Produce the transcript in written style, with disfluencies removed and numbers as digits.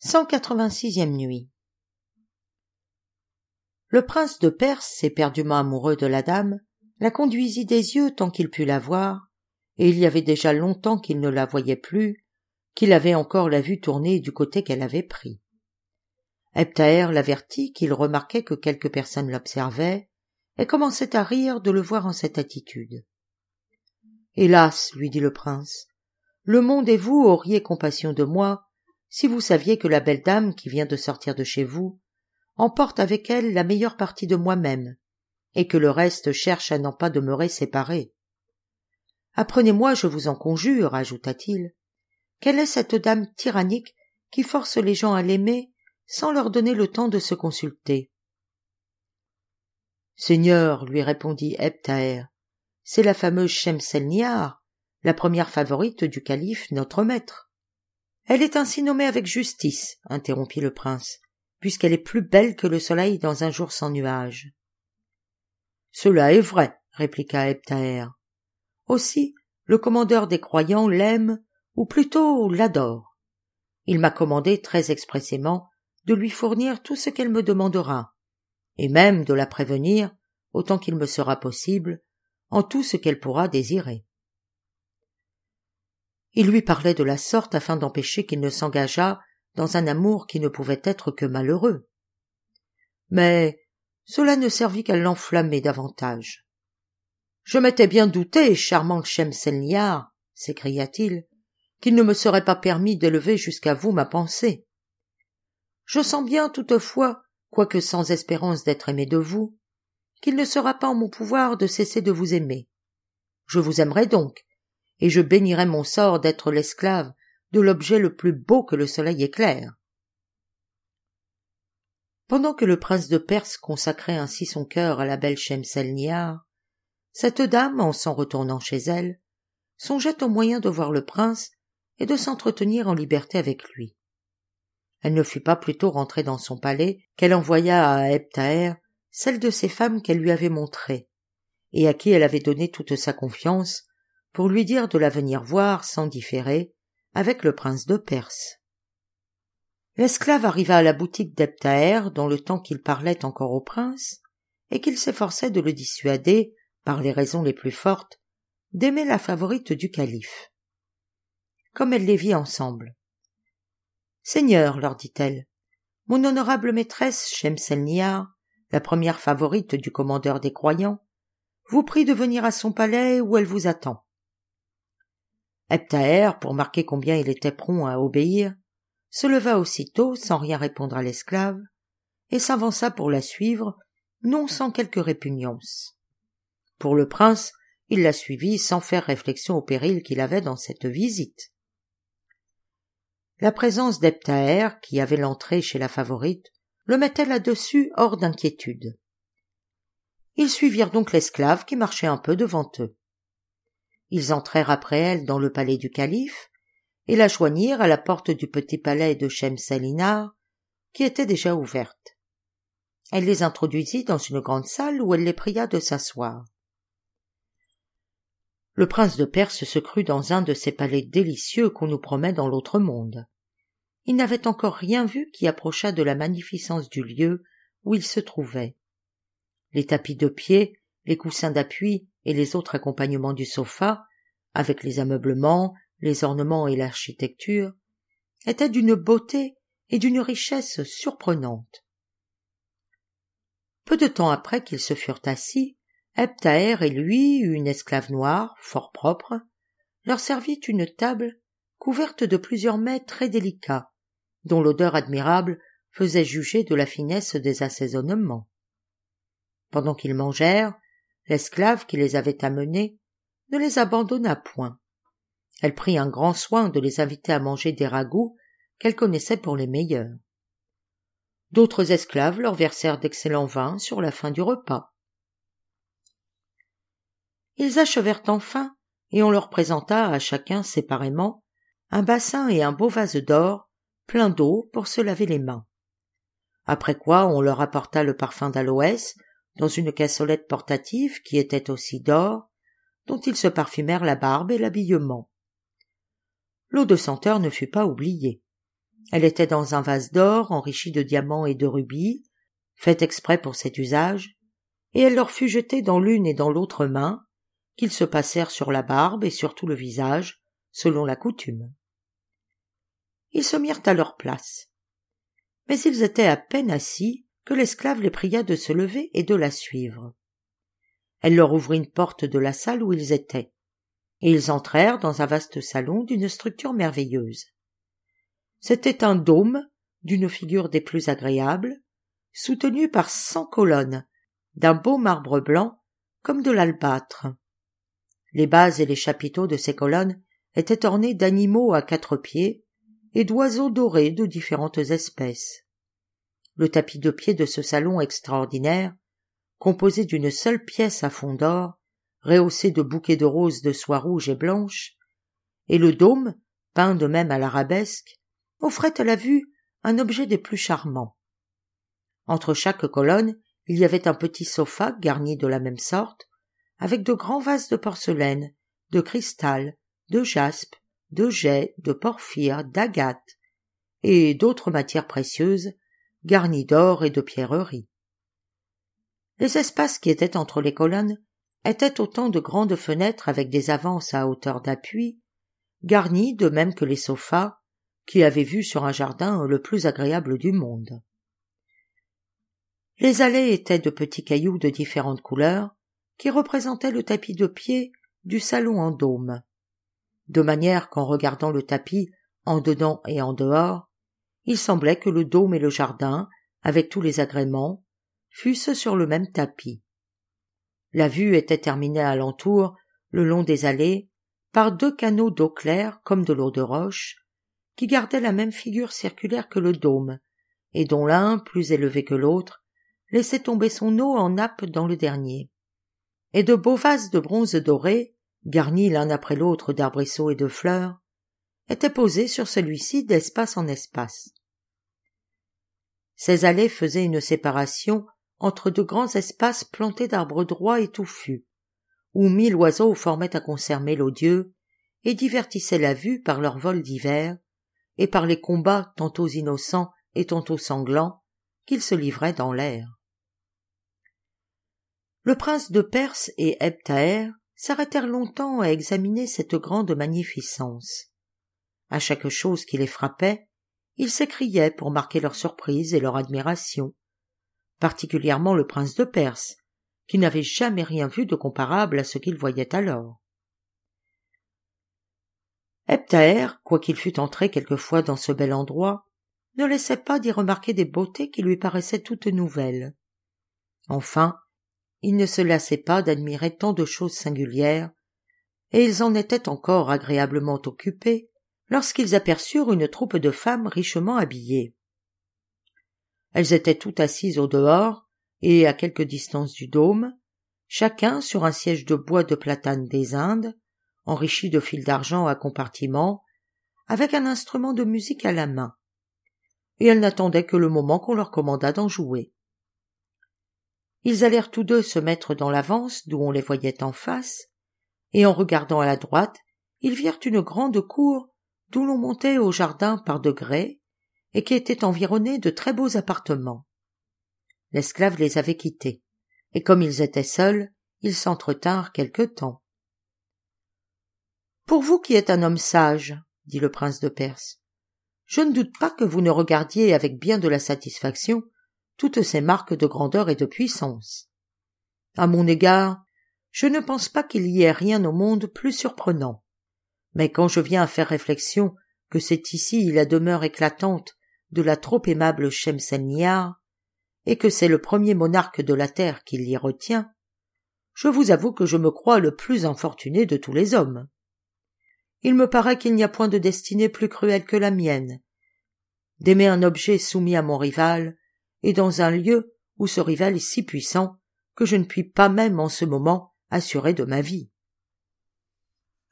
186e nuit. Le prince de Perse, éperdument amoureux de la dame, la conduisit des yeux tant qu'il put la voir, et il y avait déjà longtemps qu'il ne la voyait plus, qu'il avait encore la vue tournée du côté qu'elle avait pris. Ebtaër l'avertit qu'il remarquait que quelques personnes l'observaient, et commençait à rire de le voir en cette attitude. « Hélas, lui dit le prince, le monde et vous auriez compassion de moi, si vous saviez que la belle dame qui vient de sortir de chez vous emporte avec elle la meilleure partie de moi-même, et que le reste cherche à n'en pas demeurer séparé. Apprenez-moi, je vous en conjure, ajouta-t-il, quelle est cette dame tyrannique qui force les gens à l'aimer sans leur donner le temps de se consulter. Seigneur, lui répondit Ebtaër, c'est la fameuse Shemselnihar, la première favorite du calife, notre maître. Elle est ainsi nommée avec justice, interrompit le prince, puisqu'elle est plus belle que le soleil dans un jour sans nuages. Cela est vrai, répliqua Ebtaër. Aussi, le commandeur des croyants l'aime, ou plutôt l'adore. Il m'a commandé très expressément de lui fournir tout ce qu'elle me demandera, et même de la prévenir, autant qu'il me sera possible, en tout ce qu'elle pourra désirer. Il lui parlait de la sorte afin d'empêcher qu'il ne s'engageât dans un amour qui ne pouvait être que malheureux. Mais cela ne servit qu'à l'enflammer davantage. « Je m'étais bien douté, charmante Shemselnihar, s'écria-t-il, qu'il ne me serait pas permis d'élever jusqu'à vous ma pensée. Je sens bien toutefois, quoique sans espérance d'être aimé de vous, qu'il ne sera pas en mon pouvoir de cesser de vous aimer. Je vous aimerai donc, et je bénirai mon sort d'être l'esclave de l'objet le plus beau que le soleil éclaire. » Pendant que le prince de Perse consacrait ainsi son cœur à la belle Shemselnihar, cette dame, en s'en retournant chez elle, songeait au moyen de voir le prince et de s'entretenir en liberté avec lui. Elle ne fut pas plutôt rentrée dans son palais qu'elle envoya à Ebtaër celle de ces femmes qu'elle lui avait montrées, et à qui elle avait donné toute sa confiance, pour lui dire de la venir voir sans différer avec le prince de Perse. L'esclave arriva à la boutique d'Ebtaër dans le temps qu'il parlait encore au prince, et qu'il s'efforçait de le dissuader, par les raisons les plus fortes, d'aimer la favorite du calife. Comme elle les vit ensemble. « Seigneur, leur dit-elle, mon honorable maîtresse Shemselnihar, la première favorite du commandeur des croyants, vous prie de venir à son palais où elle vous attend. » Ebtaër, pour marquer combien il était prompt à obéir, se leva aussitôt sans rien répondre à l'esclave, et s'avança pour la suivre, non sans quelque répugnance. Pour le prince, il la suivit sans faire réflexion au péril qu'il avait dans cette visite. La présence d'Ebtaër, qui avait l'entrée chez la favorite, le mettait là-dessus hors d'inquiétude. Ils suivirent donc l'esclave qui marchait un peu devant eux. Ils entrèrent après elle dans le palais du calife et la joignirent à la porte du petit palais de Shemselnihar, qui était déjà ouverte. Elle les introduisit dans une grande salle où elle les pria de s'asseoir. Le prince de Perse se crut dans un de ces palais délicieux qu'on nous promet dans l'autre monde. Il n'avait encore rien vu qui approchât de la magnificence du lieu où il se trouvait. Les tapis de pied, les coussins d'appui et les autres accompagnements du sofa, avec les ameublements, les ornements et l'architecture, étaient d'une beauté et d'une richesse surprenantes. Peu de temps après qu'ils se furent assis, Ebtaër et lui, une esclave noire, fort propre, leur servit une table couverte de plusieurs mets très délicats, dont l'odeur admirable faisait juger de la finesse des assaisonnements. Pendant qu'ils mangèrent, l'esclave qui les avait amenés ne les abandonna point. Elle prit un grand soin de les inviter à manger des ragoûts qu'elle connaissait pour les meilleurs. D'autres esclaves leur versèrent d'excellents vins sur la fin du repas. Ils achevèrent enfin, et on leur présenta à chacun séparément un bassin et un beau vase d'or plein d'eau pour se laver les mains. Après quoi on leur apporta le parfum d'aloès dans une cassolette portative qui était aussi d'or, dont ils se parfumèrent la barbe et l'habillement. L'eau de senteur ne fut pas oubliée. Elle était dans un vase d'or enrichi de diamants et de rubis, fait exprès pour cet usage, et elle leur fut jetée dans l'une et dans l'autre main, qu'ils se passèrent sur la barbe et sur tout le visage, selon la coutume. Ils se mirent à leur place. Mais ils étaient à peine assis que l'esclave les pria de se lever et de la suivre. Elle leur ouvrit une porte de la salle où ils étaient, et ils entrèrent dans un vaste salon d'une structure merveilleuse. C'était un dôme d'une figure des plus agréables, soutenu par 100 colonnes, d'un beau marbre blanc comme de l'albâtre. Les bases et les chapiteaux de ces colonnes étaient ornés d'animaux à 4 pieds et d'oiseaux dorés de différentes espèces. Le tapis de pied de ce salon extraordinaire, composé d'une seule pièce à fond d'or, rehaussé de bouquets de roses de soie rouge et blanche, et le dôme, peint de même à l'arabesque, offrait à la vue un objet des plus charmants. Entre chaque colonne, il y avait un petit sofa garni de la même sorte, avec de grands vases de porcelaine, de cristal, de jaspe, de jais, de porphyre, d'agate, et d'autres matières précieuses, garnies d'or et de pierreries. Les espaces qui étaient entre les colonnes étaient autant de grandes fenêtres avec des avances à hauteur d'appui, garnies de même que les sofas, qui avaient vue sur un jardin le plus agréable du monde. Les allées étaient de petits cailloux de différentes couleurs, qui représentaient le tapis de pied du salon en dôme, de manière qu'en regardant le tapis en dedans et en dehors, il semblait que le dôme et le jardin, avec tous les agréments, fussent sur le même tapis. La vue était terminée à l'entour, le long des allées, par 2 canaux d'eau claire comme de l'eau de roche, qui gardaient la même figure circulaire que le dôme, et dont l'un, plus élevé que l'autre, laissait tomber son eau en nappe dans le dernier. Et de beaux vases de bronze doré, garnis l'un après l'autre d'arbrisseaux et de fleurs, étaient posés sur celui-ci d'espace en espace. Ces allées faisaient une séparation entre de grands espaces plantés d'arbres droits et touffus, où 1000 oiseaux formaient un concert mélodieux et divertissaient la vue par leur vol divers et par les combats tantôt innocents et tantôt sanglants qu'ils se livraient dans l'air. Le prince de Perse et Ebn-Thaher s'arrêtèrent longtemps à examiner cette grande magnificence. À chaque chose qui les frappait, ils s'écriaient pour marquer leur surprise et leur admiration, particulièrement le prince de Perse, qui n'avait jamais rien vu de comparable à ce qu'il voyait alors. Ebn-Thaher, quoiqu'il fût entré quelquefois dans ce bel endroit, ne laissait pas d'y remarquer des beautés qui lui paraissaient toutes nouvelles. Enfin, il ne se lassait pas d'admirer tant de choses singulières, et ils en étaient encore agréablement occupés lorsqu'ils aperçurent une troupe de femmes richement habillées. Elles étaient toutes assises au dehors et à quelque distance du dôme, chacun sur un siège de bois de platane des Indes, enrichi de fils d'argent à compartiments, avec un instrument de musique à la main, et elles n'attendaient que le moment qu'on leur commandât d'en jouer. Ils allèrent tous deux se mettre dans l'avance d'où on les voyait en face, et en regardant à la droite, ils virent une grande cour d'où l'on montait au jardin par degrés, et qui était environnée de très beaux appartements. L'esclave les avait quittés, et comme ils étaient seuls, ils s'entretinrent quelque temps. « Pour vous qui êtes un homme sage, dit le prince de Perse, je ne doute pas que vous ne regardiez avec bien de la satisfaction toutes ces marques de grandeur et de puissance. À mon égard, je ne pense pas qu'il y ait rien au monde plus surprenant. Mais quand je viens à faire réflexion que c'est ici la demeure éclatante de la trop aimable Shemselnihar, et que c'est le premier monarque de la terre qui l'y retient, je vous avoue que je me crois le plus infortuné de tous les hommes. Il me paraît qu'il n'y a point de destinée plus cruelle que la mienne, d'aimer un objet soumis à mon rival, et dans un lieu où ce rival est si puissant que je ne puis pas même en ce moment assurer de ma vie.